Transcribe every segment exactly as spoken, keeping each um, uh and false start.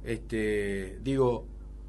este, digo,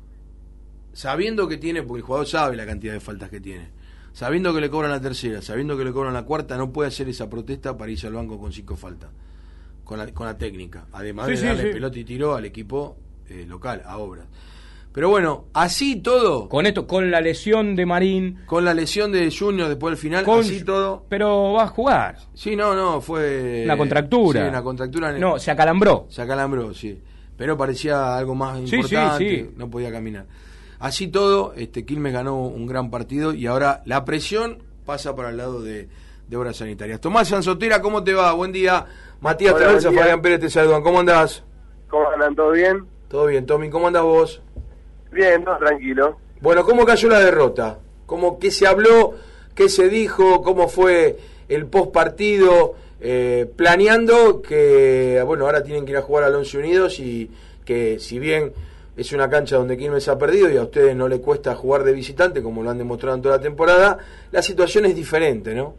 sabiendo que tiene, porque el jugador sabe la cantidad de faltas que tiene, sabiendo que le cobran la tercera, sabiendo que le cobran la cuarta, no puede hacer esa protesta para irse al banco con cinco faltas, con la, con la técnica, además sí, de sí, darle sí. pelota y tiro al equipo eh, local, a Obras. Pero bueno, así todo, Con esto, con la lesión de Marín, con la lesión de Junior después del final, con, así todo. pero va a jugar. Sí, no, no, fue Una contractura. Sí, una contractura. En el, no, se acalambró. Se acalambró, sí. Pero parecía algo más Sí, importante, sí, sí. no podía caminar. Así todo, este Quilmes ganó un gran partido y ahora la presión pasa para el lado de, de Obras Sanitarias. Tomás Sanzotera, ¿cómo te va? Buen día. Matías Traversa, Fabián Pérez te saludan. ¿Cómo andás? ¿Cómo andan? ¿Todo bien? Todo bien, Tommy. ¿Cómo andás vos? Bien, todo tranquilo. Bueno, ¿cómo cayó la derrota? ¿Cómo, ¿Qué se habló? ¿Qué se dijo? ¿Cómo fue el post partido? Eh, planeando que, bueno, ahora tienen que ir a jugar al Once Unidos y que si bien es una cancha donde Quilmes ha perdido y a ustedes no le cuesta jugar de visitante, como lo han demostrado en toda la temporada, la situación es diferente, ¿no?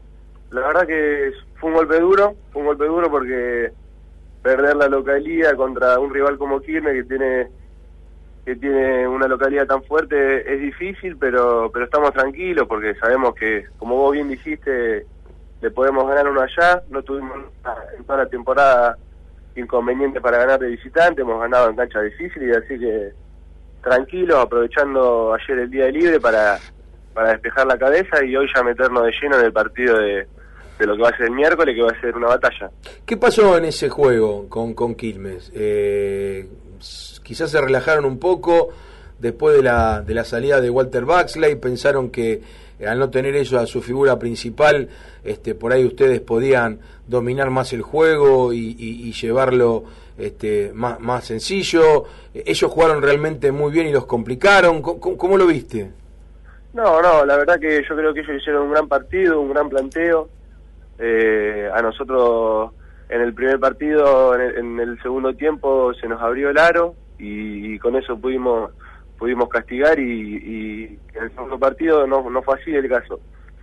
La verdad que fue un golpe duro, fue un golpe duro porque perder la localía contra un rival como Quilmes que tiene que tiene una localidad tan fuerte es difícil, pero pero estamos tranquilos porque sabemos que, como vos bien dijiste, le podemos ganar uno allá. No tuvimos en toda la temporada inconveniente para ganar de visitante, hemos ganado en cancha difícil y así que tranquilos, aprovechando ayer el día libre para para despejar la cabeza y hoy ya meternos de lleno en el partido de, de lo que va a ser el miércoles, que va a ser una batalla. ¿Qué pasó en ese juego con, con Quilmes? Eh, quizás se relajaron un poco después de la, de la salida de Walter Baxley, pensaron que eh, al no tener ellos a su figura principal, este, por ahí ustedes podían dominar más el juego y, y, y llevarlo este, más, más sencillo. Ellos jugaron realmente muy bien y los complicaron. ¿Cómo, cómo lo viste? No, no, la verdad que yo creo que ellos hicieron un gran partido, un gran planteo. Eh, a nosotros en el primer partido, en el, en el segundo tiempo se nos abrió el aro y, y con eso pudimos pudimos castigar y, y en el segundo partido no, no fue así el caso.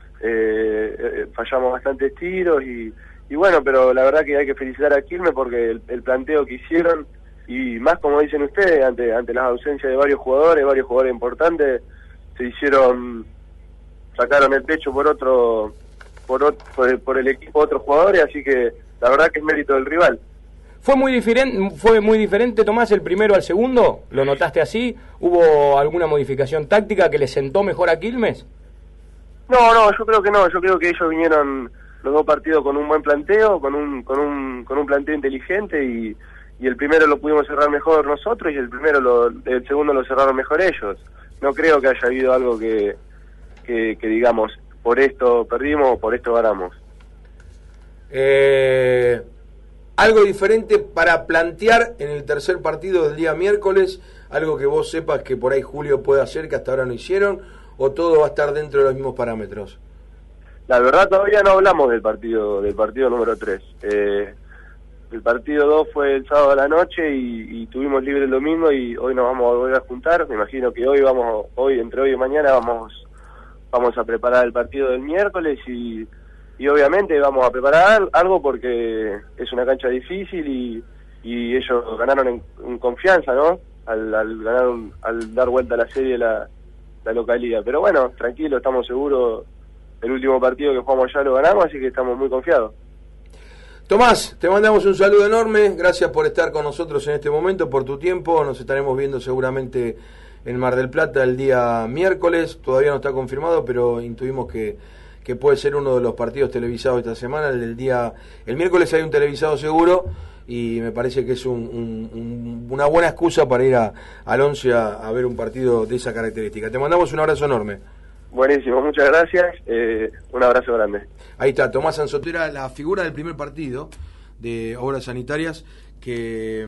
Eh, eh, fallamos bastantes tiros y, y bueno, pero la verdad que hay que felicitar a Quilmes porque el, el planteo que hicieron y más como dicen ustedes, ante ante las ausencias de varios jugadores, varios jugadores importantes, se hicieron, sacaron el pecho por otro por, otro, por, el, por el equipo otros jugadores, así que la verdad que es mérito del rival. ¿Fue muy diferente, fue muy diferente, Tomás, el primero al segundo? ¿Lo notaste así? ¿Hubo alguna modificación táctica que le sentó mejor a Quilmes? No, no, yo creo que no, yo creo que ellos vinieron los dos partidos con un buen planteo, con un con un con un planteo inteligente y, y el primero lo pudimos cerrar mejor nosotros y el primero lo, el segundo lo cerraron mejor ellos. No creo que haya habido algo que, que, que digamos, por esto perdimos o por esto ganamos. Eh, algo diferente para plantear en el tercer partido del día miércoles, algo que vos sepas que por ahí Julio puede hacer que hasta ahora no hicieron, o todo va a estar dentro de los mismos parámetros. La verdad todavía no hablamos del partido del partido número tres. Eh, el partido dos fue el sábado a la noche y, y tuvimos libre el domingo y hoy nos vamos a volver a juntar. Me imagino que hoy vamos, hoy entre hoy y mañana vamos vamos a preparar el partido del miércoles y, y obviamente vamos a preparar algo porque es una cancha difícil y, y ellos ganaron en, en confianza, ¿no? Al, al ganar un, al dar vuelta a la serie la, la localidad. Pero bueno, tranquilo, estamos seguros. El último partido que jugamos ya lo ganamos, así que estamos muy confiados. Tomás, te mandamos un saludo enorme, gracias por estar con nosotros en este momento, por tu tiempo, nos estaremos viendo seguramente en Mar del Plata el día miércoles, todavía no está confirmado, pero intuimos que, que puede ser uno de los partidos televisados esta semana, el del día, el miércoles hay un televisado seguro, y me parece que es un, un, un, una buena excusa para ir a, al once a, a ver un partido de esa característica. Te mandamos un abrazo enorme. Buenísimo, muchas gracias, eh, un abrazo grande. Ahí está, Tomás Sanzotera, la figura del primer partido de Obras Sanitarias, que